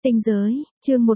Tinh giới, chương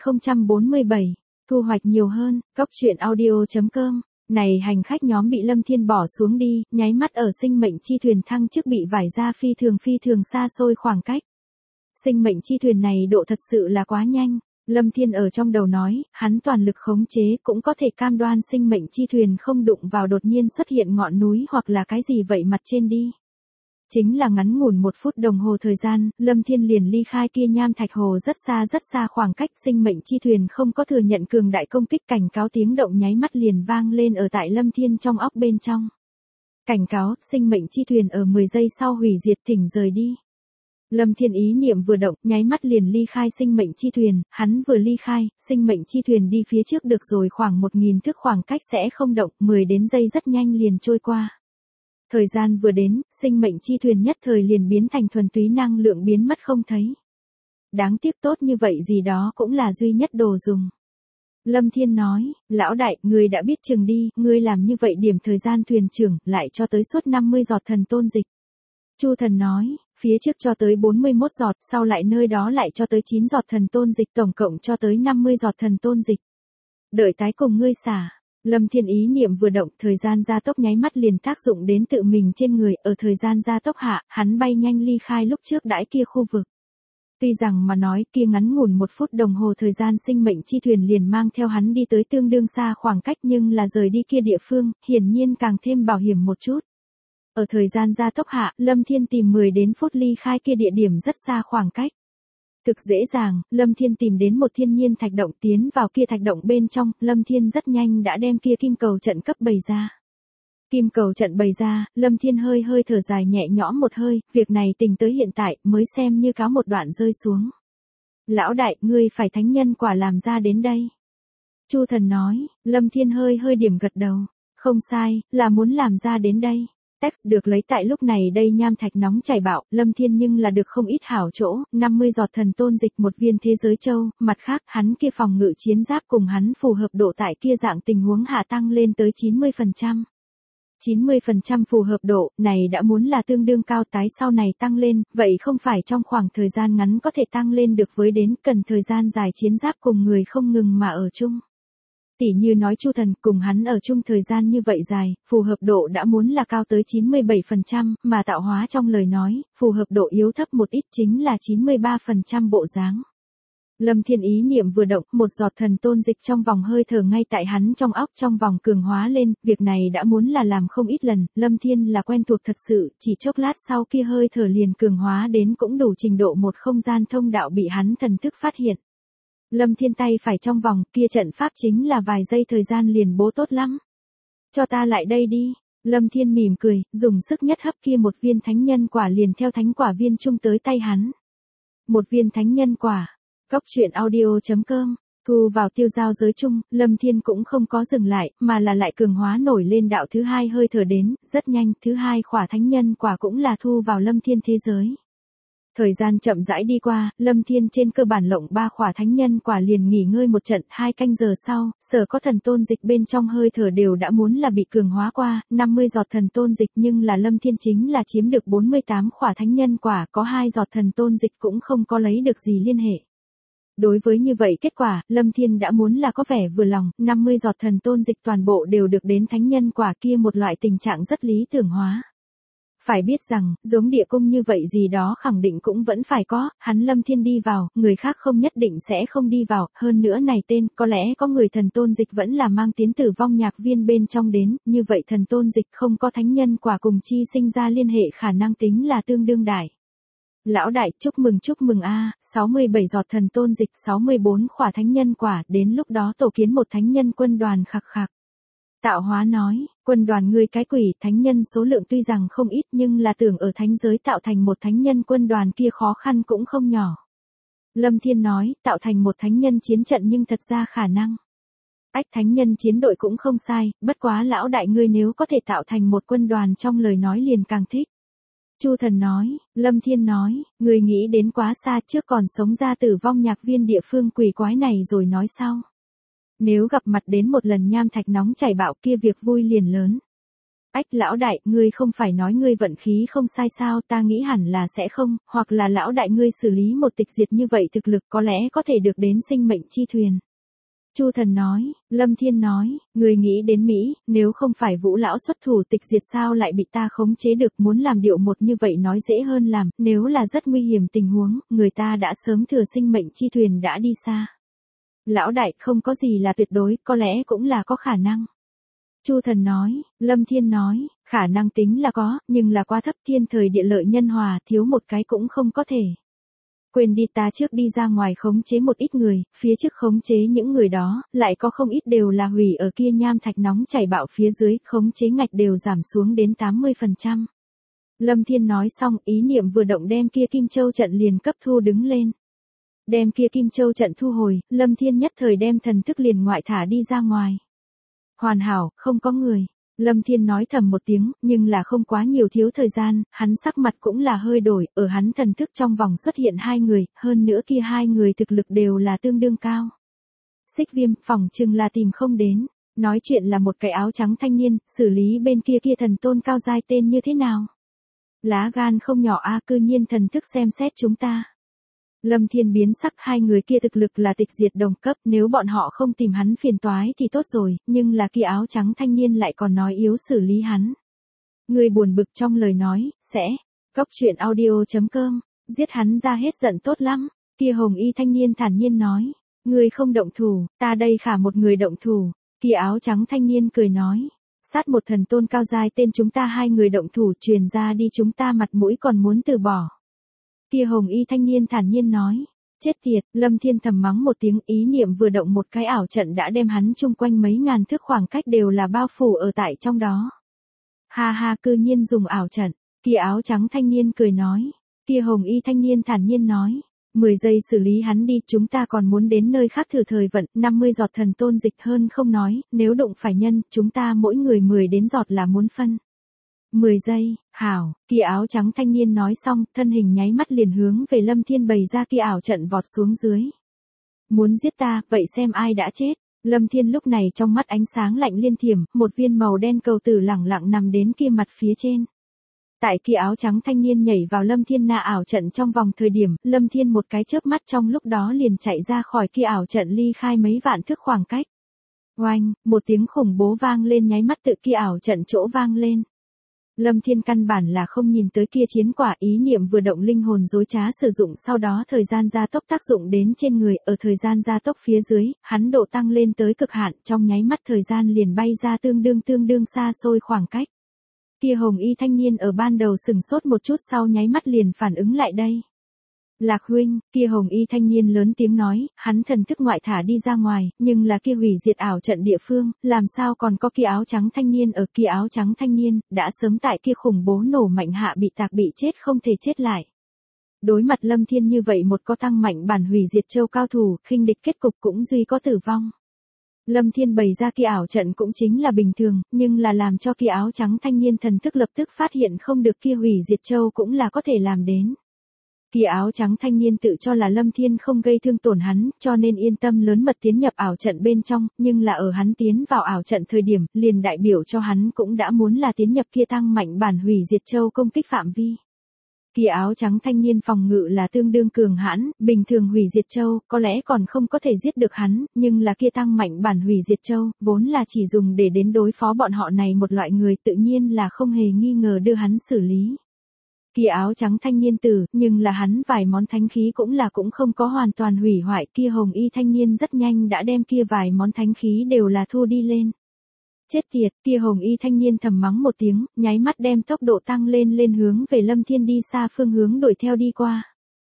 1047, thu hoạch nhiều hơn, cóc truyện audio.com. Này hành khách nhóm bị Lâm Thiên bỏ xuống đi, nháy mắt ở sinh mệnh chi thuyền thăng chức bị vải ra phi thường xa xôi khoảng cách. Sinh mệnh chi thuyền này độ thật sự là quá nhanh. Lâm Thiên ở trong đầu nói, hắn toàn lực khống chế cũng có thể cam đoan sinh mệnh chi thuyền không đụng vào đột nhiên xuất hiện ngọn núi hoặc là cái gì vậy mặt trên đi. Chính là ngắn ngủn 1 phút đồng hồ thời gian, Lâm Thiên liền ly khai kia nham thạch hồ rất xa khoảng cách. Sinh mệnh chi thuyền không có thừa nhận cường đại công kích, cảnh cáo tiếng động nháy mắt liền vang lên ở tại Lâm Thiên trong óc bên trong. Cảnh cáo, sinh mệnh chi thuyền ở 10 giây sau hủy diệt, thỉnh rời đi. Lâm Thiên ý niệm vừa động, nháy mắt liền ly khai sinh mệnh chi thuyền, hắn vừa ly khai, sinh mệnh chi thuyền đi phía trước được rồi khoảng 1000 thước khoảng cách sẽ không động, 10 đến giây rất nhanh liền trôi qua. Thời gian vừa đến, sinh mệnh chi thuyền nhất thời liền biến thành thuần túy năng lượng biến mất không thấy. Đáng tiếc tốt như vậy gì đó cũng là duy nhất đồ dùng. Lâm Thiên nói, lão đại, ngươi đã biết chừng đi, ngươi làm như vậy điểm thời gian thuyền trưởng, lại cho tới suốt 50 giọt thần tôn dịch. Chu thần nói, phía trước cho tới 41 giọt, sau lại nơi đó lại cho tới 9 giọt thần tôn dịch, tổng cộng cho tới 50 giọt thần tôn dịch. Đợi tái cùng ngươi xả. Lâm Thiên ý niệm vừa động, thời gian gia tốc nháy mắt liền tác dụng đến tự mình trên người, ở thời gian gia tốc hạ, hắn bay nhanh ly khai lúc trước đãi kia khu vực. Tuy rằng mà nói kia ngắn ngủn 1 phút đồng hồ thời gian sinh mệnh chi thuyền liền mang theo hắn đi tới tương đương xa khoảng cách, nhưng là rời đi kia địa phương, hiển nhiên càng thêm bảo hiểm một chút. Ở thời gian gia tốc hạ, Lâm Thiên tìm 10 đến phút ly khai kia địa điểm rất xa khoảng cách. Thực dễ dàng, Lâm Thiên tìm đến một thiên nhiên thạch động, tiến vào kia thạch động bên trong, Lâm Thiên rất nhanh đã đem kia kim cầu trận cấp bày ra. Kim cầu trận bày ra, Lâm Thiên hơi thở dài nhẹ nhõm một hơi, việc này tình tới hiện tại mới xem như cáo một đoạn rơi xuống. Lão đại, ngươi phải thánh nhân quả làm ra đến đây. Chu thần nói, Lâm Thiên hơi điểm gật đầu. Không sai, là muốn làm ra đến đây. Text được lấy tại lúc này đây nham thạch nóng chảy bạo, Lâm Thiên nhưng là được không ít hảo chỗ, 50 giọt thần tôn dịch, 1 viên thế giới châu, mặt khác, hắn kia phòng ngự chiến giáp cùng hắn phù hợp độ tại kia dạng tình huống hạ tăng lên tới 90%. 90% phù hợp độ, này đã muốn là tương đương cao, tái sau này tăng lên, vậy không phải trong khoảng thời gian ngắn có thể tăng lên được với đến, cần thời gian dài chiến giáp cùng người không ngừng mà ở chung. Tỉ như nói Chu thần cùng hắn ở chung thời gian như vậy dài, phù hợp độ đã muốn là cao tới 97%, mà tạo hóa trong lời nói, phù hợp độ yếu thấp một ít chính là 93% bộ dáng. Lâm Thiên ý niệm vừa động, 1 giọt thần tôn dịch trong vòng hơi thở ngay tại hắn trong óc trong vòng cường hóa lên, việc này đã muốn là làm không ít lần, Lâm Thiên là quen thuộc thật sự, chỉ chốc lát sau kia hơi thở liền cường hóa đến cũng đủ trình độ một không gian thông đạo bị hắn thần thức phát hiện. Lâm Thiên tay phải trong vòng, kia trận pháp chính là vài giây thời gian liền bố tốt lắm. Cho ta lại đây đi. Lâm Thiên mỉm cười, dùng sức nhất hấp kia 1 viên thánh nhân quả liền theo thánh quả viên chung tới tay hắn. 1 viên thánh nhân quả. Cóc truyện audio.com. Thu vào tiêu giao giới chung, Lâm Thiên cũng không có dừng lại, mà là lại cường hóa nổi lên đạo thứ 2 hơi thở đến, rất nhanh, thứ 2 khỏa thánh nhân quả cũng là thu vào Lâm Thiên thế giới. Thời gian chậm rãi đi qua, Lâm Thiên trên cơ bản lộng 3 khỏa thánh nhân quả liền nghỉ ngơi một trận, 2 canh giờ sau, sở có thần tôn dịch bên trong hơi thở đều đã muốn là bị cường hóa qua, 50 giọt thần tôn dịch, nhưng là Lâm Thiên chính là chiếm được 48 khỏa thánh nhân quả, có 2 giọt thần tôn dịch cũng không có lấy được gì liên hệ. Đối với như vậy kết quả, Lâm Thiên đã muốn là có vẻ vừa lòng, 50 giọt thần tôn dịch toàn bộ đều được đến thánh nhân quả, kia một loại tình trạng rất lý tưởng hóa. Phải biết rằng, giống địa cung như vậy gì đó khẳng định cũng vẫn phải có, hắn Lâm Thiên đi vào, người khác không nhất định sẽ không đi vào, hơn nữa này tên, có lẽ có người thần tôn dịch vẫn là mang tiến tử vong nhạc viên bên trong đến, như vậy thần tôn dịch không có thánh nhân quả cùng chi sinh ra liên hệ khả năng tính là tương đương đại. Lão đại, chúc mừng a, 67 giọt thần tôn dịch, 64 khỏa thánh nhân quả, đến lúc đó tổ kiến một thánh nhân quân đoàn khặc. Tạo hóa nói, quân đoàn ngươi cái quỷ, thánh nhân số lượng tuy rằng không ít nhưng là tưởng ở thánh giới tạo thành một thánh nhân quân đoàn kia khó khăn cũng không nhỏ. Lâm Thiên nói, tạo thành một thánh nhân chiến trận nhưng thật ra khả năng. Thánh nhân chiến đội cũng không sai, bất quá lão đại ngươi nếu có thể tạo thành một quân đoàn trong lời nói liền càng thích. Chu thần nói, Lâm Thiên nói, ngươi nghĩ đến quá xa trước còn sống ra tử vong nhạc viên địa phương quỷ quái này rồi nói sau. Nếu gặp mặt đến một lần nham thạch nóng chảy bạo kia việc vui liền lớn. Ách lão đại, ngươi không phải nói ngươi vận khí không sai sao, ta nghĩ hẳn là sẽ không, hoặc là lão đại ngươi xử lý một tịch diệt như vậy thực lực có lẽ có thể được đến sinh mệnh chi thuyền. Chu Thần nói, Lâm Thiên nói, người nghĩ đến Mỹ, nếu không phải Vũ lão xuất thủ tịch diệt sao lại bị ta khống chế được, muốn làm điệu một như vậy nói dễ hơn làm, nếu là rất nguy hiểm tình huống, người ta đã sớm thừa sinh mệnh chi thuyền đã đi xa. Lão đại, không có gì là tuyệt đối, có lẽ cũng là có khả năng. Chu Thần nói, Lâm Thiên nói, khả năng tính là có, nhưng là quá thấp, thiên thời địa lợi nhân hòa, thiếu một cái cũng không có thể. Quên đi, ta trước đi ra ngoài khống chế một ít người, phía trước khống chế những người đó, lại có không ít đều là hủy ở kia nham thạch nóng chảy bạo phía dưới, khống chế ngạch đều giảm xuống đến 80%. Lâm Thiên nói xong, ý niệm vừa động đem kia Kim Châu trận liền cấp thu đứng lên. Đem kia Kim Châu trận thu hồi, Lâm Thiên nhất thời đem thần thức liền ngoại thả đi ra ngoài. Hoàn hảo, không có người. Lâm Thiên nói thầm một tiếng, nhưng là không quá nhiều thiếu thời gian, hắn sắc mặt cũng là hơi đổi, ở hắn thần thức trong vòng xuất hiện hai người, hơn nữa kia hai người thực lực đều là tương đương cao. Xích Viêm, phỏng chừng là tìm không đến, nói chuyện là một cái áo trắng thanh niên, xử lý bên kia kia thần tôn cao giai tên như thế nào? Lá gan không nhỏ a, cư nhiên thần thức xem xét chúng ta. Lâm Thiên biến sắc, hai người kia thực lực là tịch diệt đồng cấp, nếu bọn họ không tìm hắn phiền toái thì tốt rồi, nhưng là kia áo trắng thanh niên lại còn nói yếu xử lý hắn. Người buồn bực trong lời nói, sẽ, Cóc Truyện Audio.com, giết hắn ra hết giận tốt lắm, kia hồng y thanh niên thản nhiên nói, người không động thủ, ta đây khả một người động thủ, kia áo trắng thanh niên cười nói, sát một thần tôn cao giai tên chúng ta hai người động thủ truyền ra đi chúng ta mặt mũi còn muốn từ bỏ. Kia hồng y thanh niên thản nhiên nói, chết tiệt, Lâm Thiên thầm mắng một tiếng, ý niệm vừa động một cái ảo trận đã đem hắn chung quanh mấy ngàn thước khoảng cách đều là bao phủ ở tại trong đó. Ha ha, cư nhiên dùng ảo trận, kia áo trắng thanh niên cười nói, kia hồng y thanh niên thản nhiên nói, 10 giây xử lý hắn đi, chúng ta còn muốn đến nơi khác thử thời vận, 50 giọt thần tôn dịch hơn không nói, nếu đụng phải nhân, chúng ta mỗi người 10 đến giọt là muốn phân. 10 giây, hảo, kia áo trắng thanh niên nói xong, thân hình nháy mắt liền hướng về Lâm Thiên bày ra kia ảo trận vọt xuống dưới. Muốn giết ta, vậy xem ai đã chết. Lâm Thiên lúc này trong mắt ánh sáng lạnh liên thiểm, một viên màu đen cầu tử lẳng lặng nằm đến kia mặt phía trên. Tại kia áo trắng thanh niên nhảy vào Lâm Thiên na ảo trận trong vòng thời điểm, Lâm Thiên một cái chớp mắt trong lúc đó liền chạy ra khỏi kia ảo trận ly khai mấy vạn thước khoảng cách. Oanh, một tiếng khủng bố vang lên nháy mắt tự kia ảo trận chỗ vang lên. Lâm Thiên căn bản là không nhìn tới kia chiến quả, ý niệm vừa động linh hồn dối trá sử dụng, sau đó thời gian gia tốc tác dụng đến trên người, ở thời gian gia tốc phía dưới, hắn độ tăng lên tới cực hạn, trong nháy mắt thời gian liền bay ra tương đương xa xôi khoảng cách. Kia hồng y thanh niên ở ban đầu sừng sốt một chút sau nháy mắt liền phản ứng lại đây. Lạc huynh, kia hồng y thanh niên lớn tiếng nói, hắn thần thức ngoại thả đi ra ngoài, nhưng là kia hủy diệt ảo trận địa phương, làm sao còn có kia áo trắng thanh niên ở, kia áo trắng thanh niên, đã sớm tại kia khủng bố nổ mạnh hạ bị tạc bị chết không thể chết lại. Đối mặt Lâm Thiên như vậy một có tăng mạnh bản hủy diệt châu cao thủ, khinh địch kết cục cũng duy có tử vong. Lâm Thiên bày ra kia ảo trận cũng chính là bình thường, nhưng là làm cho kia áo trắng thanh niên thần thức lập tức phát hiện không được kia hủy diệt châu cũng là có thể làm đến. Kia áo trắng thanh niên tự cho là Lâm Thiên không gây thương tổn hắn, cho nên yên tâm lớn mật tiến nhập ảo trận bên trong, nhưng là ở hắn tiến vào ảo trận thời điểm, liền đại biểu cho hắn cũng đã muốn là tiến nhập kia tăng mạnh bản hủy diệt châu công kích phạm vi. Kia áo trắng thanh niên phòng ngự là tương đương cường hãn, bình thường hủy diệt châu, có lẽ còn không có thể giết được hắn, nhưng là kia tăng mạnh bản hủy diệt châu, vốn là chỉ dùng để đến đối phó bọn họ này một loại người, tự nhiên là không hề nghi ngờ đưa hắn xử lý. Kia áo trắng thanh niên tử, nhưng là hắn vài món thánh khí cũng không có hoàn toàn hủy hoại, kia hồng y thanh niên rất nhanh đã đem kia vài món thánh khí đều là thu đi lên. Chết tiệt, kia hồng y thanh niên thầm mắng một tiếng, nháy mắt đem tốc độ tăng lên hướng về Lâm Thiên đi xa phương hướng đuổi theo đi qua.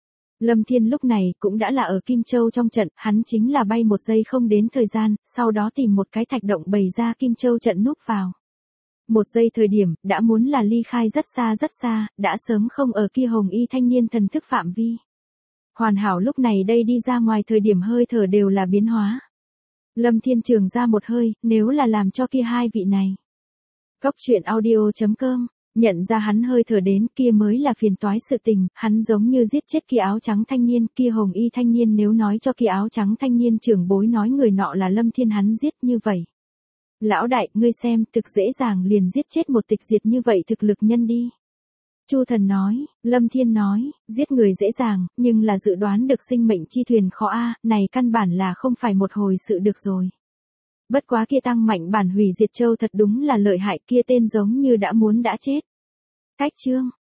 Lâm Thiên lúc này cũng đã là ở Kim Châu trong trận, hắn chính là bay một giây không đến thời gian, sau đó tìm một cái thạch động bày ra Kim Châu trận núp vào. Một giây thời điểm, đã muốn là ly khai rất xa, đã sớm không ở kia hồng y thanh niên thần thức phạm vi. Hoàn hảo lúc này đây đi ra ngoài thời điểm hơi thở đều là biến hóa. Lâm Thiên trường ra một hơi, nếu là làm cho kia hai vị này. Cóc Truyện Audio.com, nhận ra hắn hơi thở đến kia mới là phiền toái sự tình, hắn giống như giết chết kia áo trắng thanh niên, kia hồng y thanh niên nếu nói cho kia áo trắng thanh niên trưởng bối nói người nọ là Lâm Thiên hắn giết như vậy. Lão đại, ngươi xem, thực dễ dàng liền giết chết một tịch diệt như vậy thực lực nhân đi. Chu Thần nói, Lâm Thiên nói, giết người dễ dàng, nhưng là dự đoán được sinh mệnh chi thuyền khó a, này căn bản là không phải một hồi sự được rồi. Bất quá kia tăng mạnh bản hủy diệt châu thật đúng là lợi hại, kia tên giống như đã muốn đã chết. Cách chương